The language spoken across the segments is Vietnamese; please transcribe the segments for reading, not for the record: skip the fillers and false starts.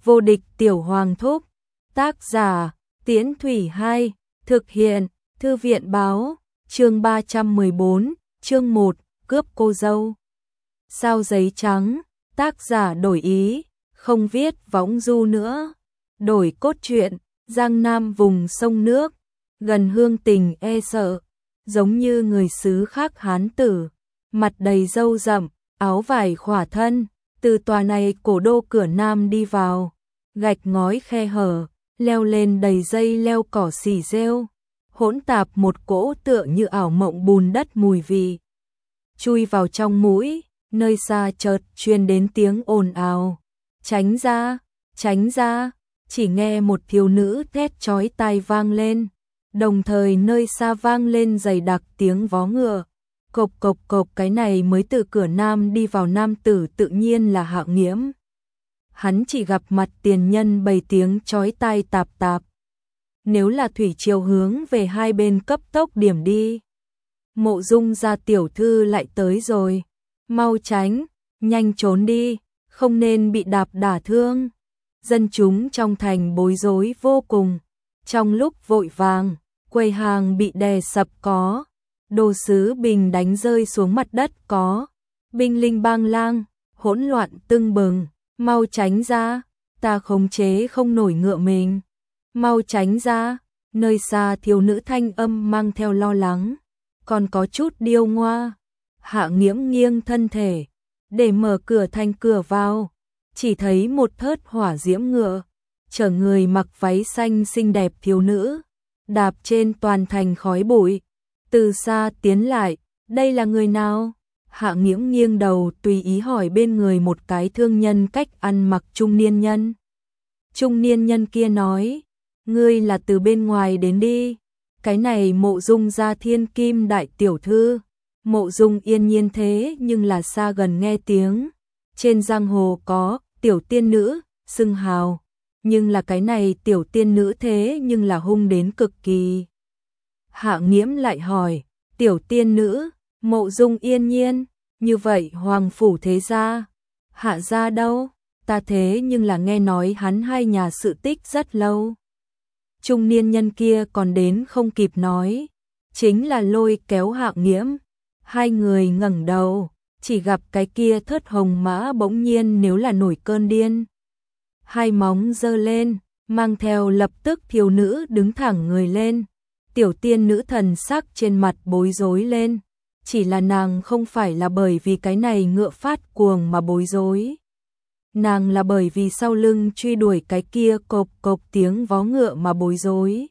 Vô địch tiểu hoàng thúc. Tác giả, Tiễn Thủy 2, thực hiện, Thư viện báo, chương 314, chương 1, cướp cô dâu. Sao giấy trắng, tác giả đổi ý, không viết võng du nữa. Đổi cốt truyện, Giang Nam vùng sông nước, gần hương tình e sợ, giống như người xứ khác Hán tử, mặt đầy râu rậm, áo vải khỏa thân, từ tòa này cổ đô cửa Nam đi vào, gạch ngói khe hở, leo lên đầy dây leo cỏ xỉ rêu, hỗn tạp một cỗ tựa như ảo mộng bùn đất mùi vị. Chui vào trong mũi, nơi xa chợt truyền đến tiếng ồn ào. Tránh ra, chỉ nghe một thiếu nữ thét chói tai vang lên, đồng thời nơi xa vang lên dày đặc tiếng vó ngựa. Cộc cộc cộc, cái này mới từ cửa Nam đi vào nam tử tự nhiên là Hạ Nghiễm. Hắn chỉ gặp mặt tiền nhân bày tiếng chói tai tạp tạp. Nếu là thủy triều hướng về hai bên cấp tốc điểm đi. Mộ Dung gia tiểu thư lại tới rồi, mau tránh, nhanh trốn đi, không nên bị đạp đả thương. Dân chúng trong thành bối rối vô cùng, trong lúc vội vàng, quầy hàng bị đè sập có, đồ sứ bình đánh rơi xuống mặt đất có, binh linh bang lang, hỗn loạn tưng bừng, mau tránh ra, ta khống chế không nổi ngựa mình. Mau tránh ra, nơi xa thiếu nữ thanh âm mang theo lo lắng, còn có chút điêu ngoa. Hạ Nghiễm nghiêng thân thể, để mở cửa thành cửa vào, chỉ thấy một thớt hỏa diễm ngựa, chở người mặc váy xanh xinh đẹp thiếu nữ, đạp trên toàn thành khói bụi, từ xa tiến lại, đây là người nào? Hạ Nghiễm nghiêng đầu tùy ý hỏi bên người một cái thương nhân cách ăn mặc trung niên nhân. Trung niên nhân kia nói, ngươi là từ bên ngoài đến đi, cái này Mộ Dung gia thiên kim đại tiểu thư. Mộ Dung Yên Nhiên thế nhưng là xa gần nghe tiếng, trên giang hồ có tiểu tiên nữ xưng hào, nhưng là cái này tiểu tiên nữ thế nhưng là hung đến cực kỳ. Hạ Nghiễm lại hỏi, tiểu tiên nữ, Mộ Dung Yên Nhiên, như vậy hoàng phủ thế gia, Hạ gia đâu? Ta thế nhưng là nghe nói hắn hai nhà sự tích rất lâu. Trung niên nhân kia còn đến không kịp nói, chính là lôi kéo Hạ Nghiễm. Hai người ngẩng đầu, chỉ gặp cái kia thớt hồng mã bỗng nhiên nếu là nổi cơn điên. Hai móng giơ lên, mang theo lập tức thiếu nữ đứng thẳng người lên. Tiểu tiên nữ thần sắc trên mặt bối rối lên, chỉ là nàng không phải là bởi vì cái này ngựa phát cuồng mà bối rối. Nàng là bởi vì sau lưng truy đuổi cái kia cộp cộp tiếng vó ngựa mà bối rối.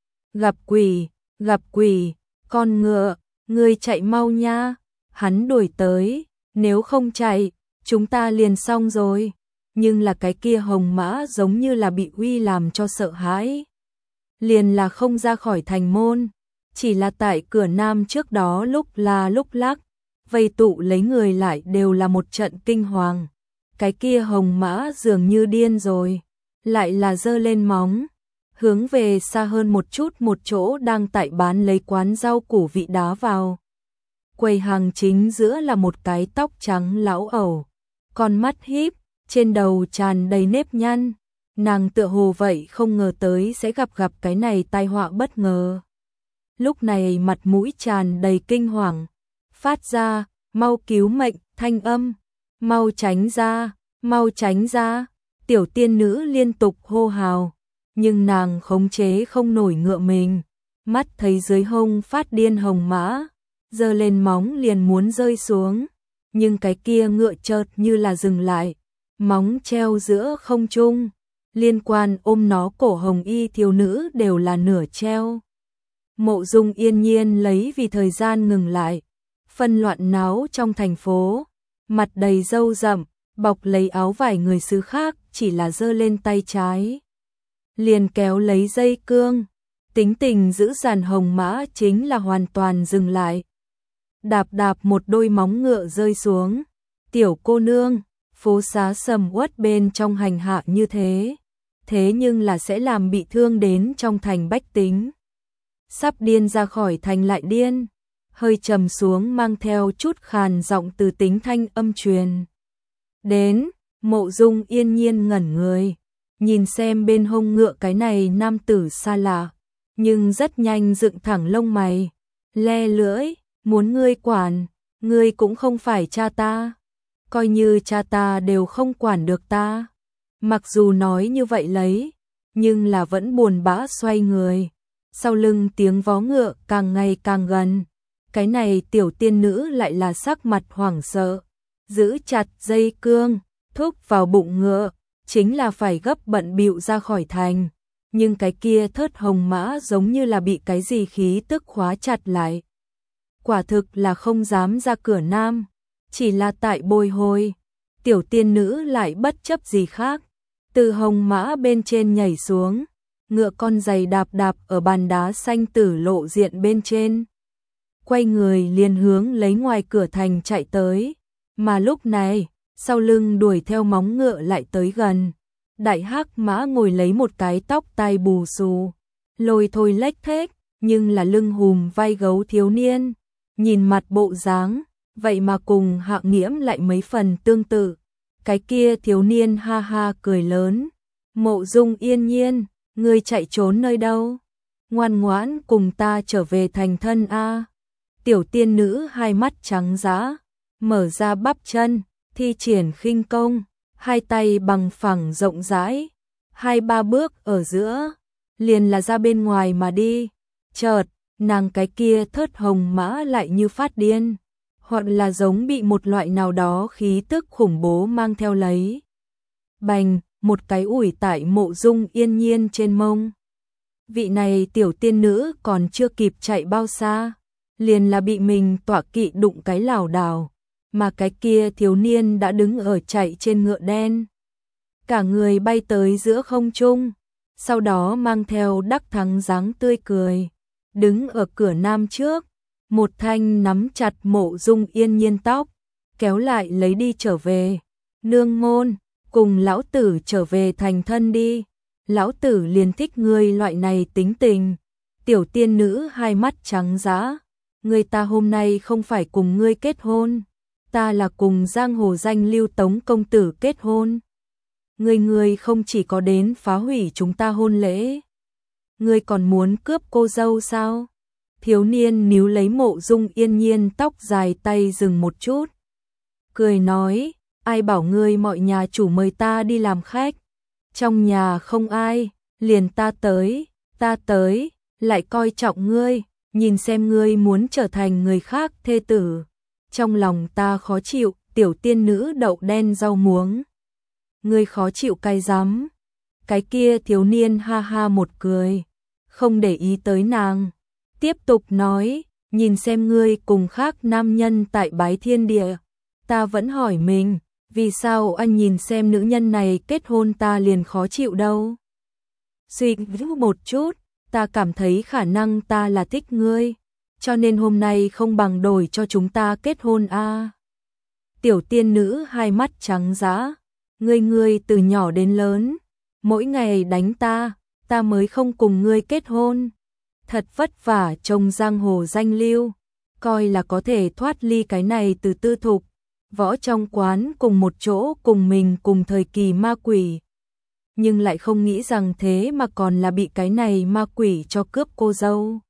Gặp quỷ, con ngựa, ngươi chạy mau nha, hắn đuổi tới, nếu không chạy, chúng ta liền xong rồi. Nhưng là cái kia hồng mã giống như là bị uy làm cho sợ hãi. Liền là không ra khỏi thành môn, chỉ là tại cửa Nam trước đó lúc la lúc lắc, vây tụ lấy người lại đều là một trận kinh hoàng. Cái kia hồng mã dường như điên rồi, lại là giơ lên móng, hướng về xa hơn một chút một chỗ đang tại bán lấy quán rau củ vị đá vào. Quầy hàng chính giữa là một cái tóc trắng lão ẩu, con mắt híp, trên đầu tràn đầy nếp nhăn. Nàng tựa hồ vậy không ngờ tới sẽ gặp cái này tai họa bất ngờ. Lúc này mặt mũi tràn đầy kinh hoàng, phát ra, mau cứu mệnh, thanh âm, mau tránh ra, tiểu tiên nữ liên tục hô hào, nhưng nàng khống chế không nổi ngựa mình, mắt thấy dưới hông phát điên hồng mã, giơ lên móng liền muốn rơi xuống, nhưng cái kia ngựa chợt như là dừng lại, móng treo giữa không trung, liên quan ôm nó cổ hồng y thiếu nữ đều là nửa treo. Mộ Dung Yên Nhiên lấy vì thời gian ngừng lại, phân loạn náo trong thành phố, mặt đầy râu rậm, bọc lấy áo vải người xứ khác, chỉ là giơ lên tay trái, liền kéo lấy dây cương, tính tình giữ dàn hồng mã chính là hoàn toàn dừng lại. Đạp một đôi móng ngựa rơi xuống, tiểu cô nương, phố xá sầm uất bên trong hành hạ như thế nhưng là sẽ làm bị thương đến trong thành bách tính. Sắp điên ra khỏi thành lại điên, hơi trầm xuống mang theo chút khàn giọng từ tính thanh âm truyền. Đến, Mộ Dung Yên Nhiên ngẩn người, nhìn xem bên hông ngựa cái này nam tử xa lạ, nhưng rất nhanh dựng thẳng lông mày, le lưỡi, muốn ngươi quản, ngươi cũng không phải cha ta, coi như cha ta đều không quản được ta. Mặc dù nói như vậy lấy, nhưng là vẫn buồn bã xoay người. Sau lưng tiếng vó ngựa càng ngày càng gần, cái này tiểu tiên nữ lại là sắc mặt hoảng sợ, giữ chặt dây cương, thúc vào bụng ngựa, chính là phải gấp bận bịu ra khỏi thành. Nhưng cái kia thớt hồng mã giống như là bị cái gì khí tức khóa chặt lại. Quả thực là không dám ra cửa nam, chỉ là tại bồi hồi. Tiểu tiên nữ lại bất chấp gì khác, từ hồng mã bên trên nhảy xuống, ngựa con giày đạp đạp ở bàn đá xanh tử lộ diện bên trên. Quay người liền hướng lấy ngoài cửa thành chạy tới, mà lúc này, sau lưng đuổi theo móng ngựa lại tới gần. Đại hắc mã ngồi lấy một cái tóc tai bù xù, lôi thôi lếch thếch, nhưng là lưng hùm vai gấu thiếu niên, nhìn mặt bộ dáng, vậy mà cùng Hạng Nghiễm lại mấy phần tương tự. Cái kia thiếu niên ha ha cười lớn, Mộ Dung Yên Nhiên, ngươi chạy trốn nơi đâu? Ngoan ngoãn cùng ta trở về thành thân a. Tiểu tiên nữ hai mắt trắng dã, mở ra bắp chân, thi triển khinh công, hai tay bằng phẳng rộng rãi, hai ba bước ở giữa, liền là ra bên ngoài mà đi. Chợt, nàng cái kia thớt hồng mã lại như phát điên, hoặc là giống bị một loại nào đó khí tức khủng bố mang theo lấy. Bành, một cái ủi tại Mộ Dung Yên Nhiên trên mông. Vị này tiểu tiên nữ còn chưa kịp chạy bao xa, liền là bị mình tọa kỵ đụng cái lảo đảo, mà cái kia thiếu niên đã đứng ở chạy trên ngựa đen. Cả người bay tới giữa không trung, sau đó mang theo đắc thắng dáng tươi cười, đứng ở cửa nam trước, một thanh nắm chặt Mộ Dung Yên Nhiên tóc, kéo lại lấy đi trở về. Nương môn, cùng lão tử trở về thành thân đi, lão tử liền thích ngươi loại này tính tình. Tiểu tiên nữ hai mắt trắng dã, người ta hôm nay không phải cùng ngươi kết hôn, ta là cùng giang hồ danh lưu Tống công tử kết hôn. Ngươi không chỉ có đến phá hủy chúng ta hôn lễ, ngươi còn muốn cướp cô dâu sao? Thiếu niên níu lấy Mộ Dung Yên Nhiên tóc dài, tay dừng một chút, cười nói, ai bảo ngươi mọi nhà chủ mời ta đi làm khách, trong nhà không ai, liền ta tới, lại coi trọng ngươi, nhìn xem ngươi muốn trở thành người khác thê tử. Trong lòng ta khó chịu, tiểu tiên nữ đậu đen rau muống. Ngươi khó chịu cay rắm. Cái kia thiếu niên ha ha một cười, không để ý tới nàng, tiếp tục nói, nhìn xem ngươi cùng khác nam nhân tại Bái Thiên Địa, ta vẫn hỏi mình, vì sao anh nhìn xem nữ nhân này kết hôn ta liền khó chịu đâu? Suy nghĩ một chút, ta cảm thấy khả năng ta là thích ngươi, cho nên hôm nay không bằng đổi cho chúng ta kết hôn a. Tiểu tiên nữ hai mắt trắng dã, ngươi từ nhỏ đến lớn, mỗi ngày đánh ta mới không cùng ngươi kết hôn. Thật vất vả trông giang hồ danh lưu, coi là có thể thoát ly cái này từ tư thục, võ trong quán cùng một chỗ cùng mình cùng thời kỳ ma quỷ. Nhưng lại không nghĩ rằng thế mà còn là bị cái này ma quỷ cho cướp cô dâu.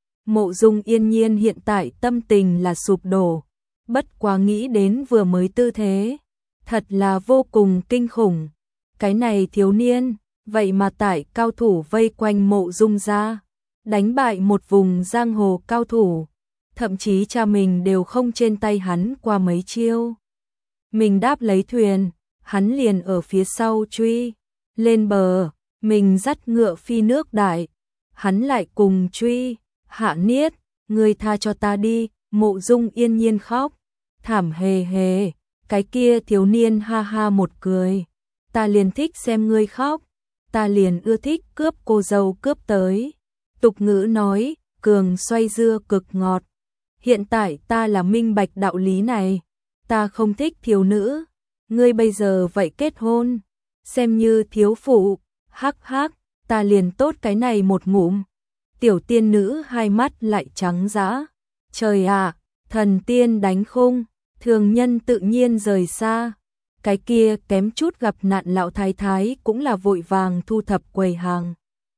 Mộ Dung Yên Nhiên hiện tại tâm tình là sụp đổ, bất quá nghĩ đến vừa mới tư thế, thật là vô cùng kinh khủng. Cái này thiếu niên, vậy mà tại cao thủ vây quanh Mộ Dung ra, đánh bại một vùng giang hồ cao thủ, thậm chí cha mình đều không trên tay hắn qua mấy chiêu. Mình đáp lấy thuyền, hắn liền ở phía sau truy, lên bờ, mình dắt ngựa phi nước đại, hắn lại cùng truy. Hạ Niết, ngươi tha cho ta đi. Mộ Dung Yên Nhiên khóc, thảm hề hề. Cái kia thiếu niên ha ha một cười, ta liền thích xem ngươi khóc, ta liền ưa thích cướp cô dâu cướp tới. Tục ngữ nói, cường xoay dưa cực ngọt. Hiện tại ta là minh bạch đạo lý này, ta không thích thiếu nữ, ngươi bây giờ vậy kết hôn, xem như thiếu phụ, hắc hắc, ta liền tốt cái này một ngụm. Tiểu tiên nữ hai mắt lại trắng dã, trời ạ, thần tiên đánh khung, thường nhân tự nhiên rời xa. Cái kia kém chút gặp nạn lão thái thái cũng là vội vàng thu thập quầy hàng.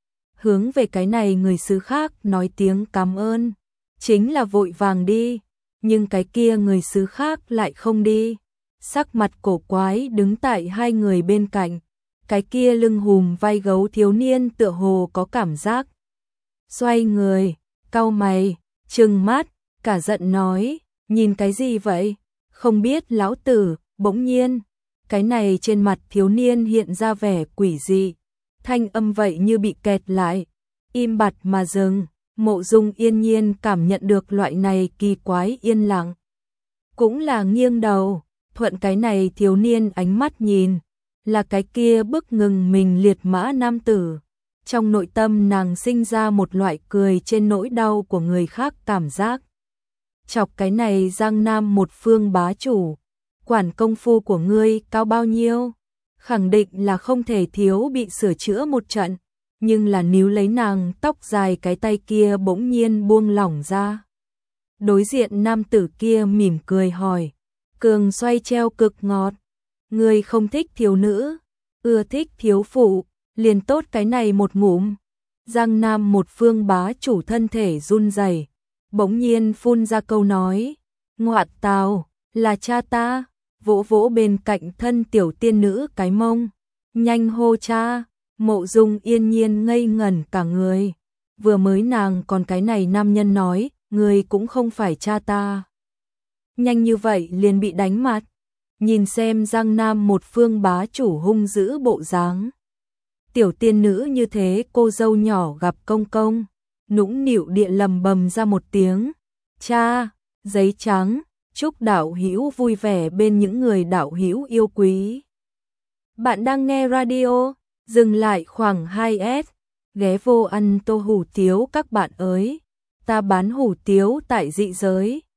Hướng về cái này người xứ khác nói tiếng cảm ơn, chính là vội vàng đi, nhưng cái kia người xứ khác lại không đi. Sắc mặt cổ quái đứng tại hai người bên cạnh, cái kia lưng hùm vai gấu thiếu niên tựa hồ có cảm giác. Xoay người, cau mày, trừng mắt, cả giận nói, nhìn cái gì vậy? Không biết lão tử. Bỗng nhiên, cái này trên mặt thiếu niên hiện ra vẻ quỷ dị, thanh âm vậy như bị kẹt lại, im bặt mà dừng. Mộ Dung Yên Nhiên cảm nhận được loại này kỳ quái yên lặng, cũng là nghiêng đầu, thuận cái này thiếu niên ánh mắt nhìn, là cái kia bức ngừng mình liệt mã nam tử. Trong nội tâm nàng sinh ra một loại cười trên nỗi đau của người khác cảm giác. Chọc cái này Giang Nam một phương bá chủ, quản công phu của ngươi cao bao nhiêu? Khẳng định là không thể thiếu bị sửa chữa một trận, nhưng là níu lấy nàng tóc dài cái tay kia bỗng nhiên buông lỏng ra. Đối diện nam tử kia mỉm cười hỏi, cường xoay treo cực ngọt, ngươi không thích thiếu nữ, ưa thích thiếu phụ, liền tốt cái này một ngụm. Giang Nam một phương bá chủ thân thể run rẩy, bỗng nhiên phun ra câu nói, ngoại tào, là cha ta. Vỗ vỗ bên cạnh thân tiểu tiên nữ cái mông, nhanh hô cha. Mộ Dung Yên Nhiên ngây ngẩn cả người, vừa mới nàng còn cái này nam nhân nói, người cũng không phải cha ta. Nhanh như vậy liền bị đánh mặt, nhìn xem Giang Nam một phương bá chủ hung dữ bộ dáng. Tiểu tiên nữ như thế cô dâu nhỏ gặp công công, nũng nịu địa lầm bầm ra một tiếng, cha, giấy trắng. Chúc đạo hữu vui vẻ bên những người đạo hữu yêu quý. Bạn đang nghe radio, dừng lại khoảng 2S, ghé vô ăn tô hủ tiếu các bạn ơi. Ta bán hủ tiếu tại dị giới,